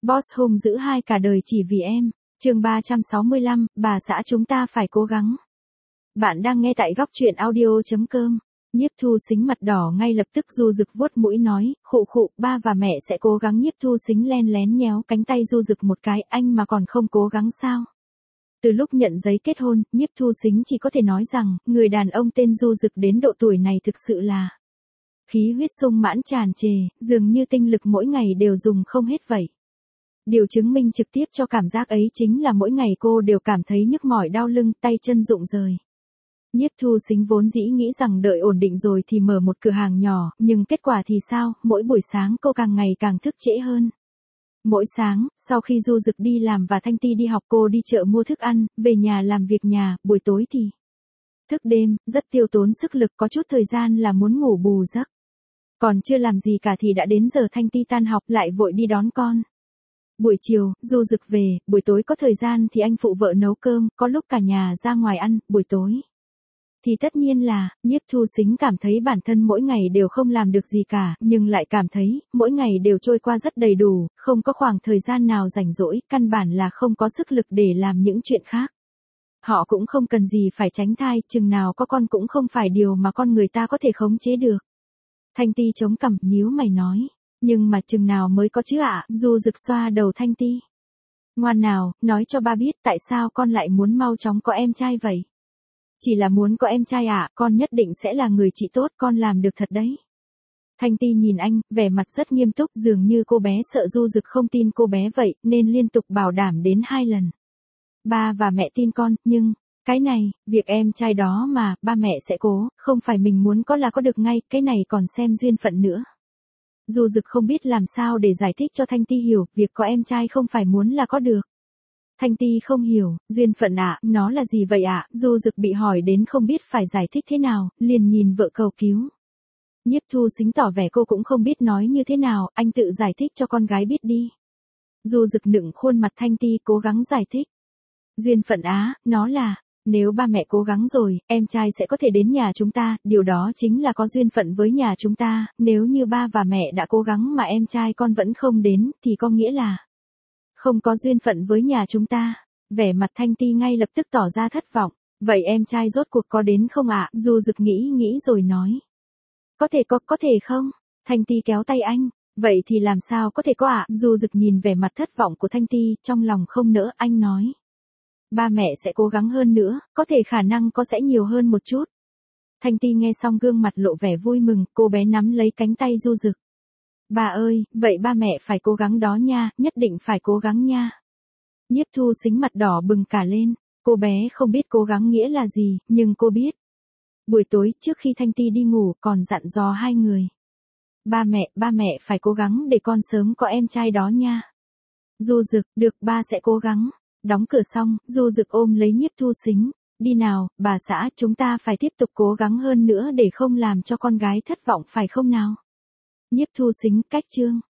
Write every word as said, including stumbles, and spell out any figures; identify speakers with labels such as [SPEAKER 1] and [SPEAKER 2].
[SPEAKER 1] Boss hung dữ hai cả đời chỉ vì em. Chương ba trăm sáu mươi lăm, bà xã chúng ta phải cố gắng. Bạn đang nghe tại góc truyện audio chấm com. Nhiếp Thu Sính mặt đỏ ngay lập tức Du Dực vuốt mũi nói, khụ khụ, ba và mẹ sẽ cố gắng. Nhiếp Thu Sính len lén nhéo cánh tay Du Dực một cái, anh mà còn không cố gắng sao? Từ lúc nhận giấy kết hôn, Nhiếp Thu Sính chỉ có thể nói rằng, người đàn ông tên Du Dực đến độ tuổi này thực sự là khí huyết sung mãn tràn trề, dường như tinh lực mỗi ngày đều dùng không hết vậy. Điều chứng minh trực tiếp cho cảm giác ấy chính là mỗi ngày cô đều cảm thấy nhức mỏi đau lưng, tay chân rụng rời. Nhiếp Thu Sính vốn dĩ nghĩ rằng đợi ổn định rồi thì mở một cửa hàng nhỏ, nhưng kết quả thì sao, mỗi buổi sáng cô càng ngày càng thức trễ hơn. Mỗi sáng, sau khi Du Dực đi làm và Thanh Ti đi học cô đi chợ mua thức ăn, về nhà làm việc nhà, buổi tối thì thức đêm, rất tiêu tốn sức lực, có chút thời gian là muốn ngủ bù giấc. Còn chưa làm gì cả thì đã đến giờ Thanh Ti tan học lại vội đi đón con. Buổi chiều, Du Dực về, buổi tối có thời gian thì anh phụ vợ nấu cơm, có lúc cả nhà ra ngoài ăn, buổi tối thì tất nhiên là, Nhiếp Thu Sính cảm thấy bản thân mỗi ngày đều không làm được gì cả, nhưng lại cảm thấy, mỗi ngày đều trôi qua rất đầy đủ, không có khoảng thời gian nào rảnh rỗi, căn bản là không có sức lực để làm những chuyện khác. Họ cũng không cần gì phải tránh thai, chừng nào có con cũng không phải điều mà con người ta có thể khống chế được. Thanh Ti chống cằm, nhíu mày nói, nhưng mà chừng nào mới có chứ ạ? Du Dực xoa đầu Thanh Ti. Ngoan nào, nói cho ba biết tại sao con lại muốn mau chóng có em trai vậy? Chỉ là muốn có em trai ạ, con nhất định sẽ là người chị tốt, con làm được thật đấy. Thanh Ti nhìn anh, vẻ mặt rất nghiêm túc, dường như cô bé sợ Du Dực không tin cô bé vậy, nên liên tục bảo đảm đến hai lần. Ba và mẹ tin con, nhưng, cái này, việc em trai đó mà, ba mẹ sẽ cố, không phải mình muốn có là có được ngay, cái này còn xem duyên phận nữa. Du Dực không biết làm sao để giải thích cho Thanh Ti hiểu, việc có em trai không phải muốn là có được. Thanh Ti không hiểu, duyên phận ạ, nó là gì vậy ạ? Du Dực bị hỏi đến không biết phải giải thích thế nào, liền nhìn vợ cầu cứu. Nhiếp Thu Sính tỏ vẻ cô cũng không biết nói như thế nào, anh tự giải thích cho con gái biết đi. Du Dực nựng khuôn mặt Thanh Ti cố gắng giải thích. Duyên phận á, nó là, nếu ba mẹ cố gắng rồi, em trai sẽ có thể đến nhà chúng ta, điều đó chính là có duyên phận với nhà chúng ta, nếu như ba và mẹ đã cố gắng mà em trai con vẫn không đến, thì có nghĩa là không có duyên phận với nhà chúng ta. Vẻ mặt Thanh Ti ngay lập tức tỏ ra thất vọng. Vậy em trai rốt cuộc có đến không ạ? Du Dực nghĩ nghĩ rồi nói. Có thể có, có thể không? Thanh Ti kéo tay anh. Vậy thì làm sao có thể có ạ? Du Dực nhìn vẻ mặt thất vọng của Thanh Ti, trong lòng không nỡ, anh nói. Ba mẹ sẽ cố gắng hơn nữa, có thể khả năng có sẽ nhiều hơn một chút. Thanh Ti nghe xong gương mặt lộ vẻ vui mừng, cô bé nắm lấy cánh tay Du Dực. Bà ơi, vậy ba mẹ phải cố gắng đó nha, nhất định phải cố gắng nha. Nhiếp Thu Sính mặt đỏ bừng cả lên, cô bé không biết cố gắng nghĩa là gì, nhưng cô biết. Buổi tối trước khi Thanh Ti đi ngủ còn dặn dò hai người. Ba mẹ, ba mẹ phải cố gắng để con sớm có em trai đó nha. Du Dực, được, ba sẽ cố gắng. Đóng cửa xong, Du Dực ôm lấy Nhiếp Thu Sính. Đi nào, bà xã, chúng ta phải tiếp tục cố gắng hơn nữa để không làm cho con gái thất vọng phải không nào? Nhiếp Thu Sính, cách chương.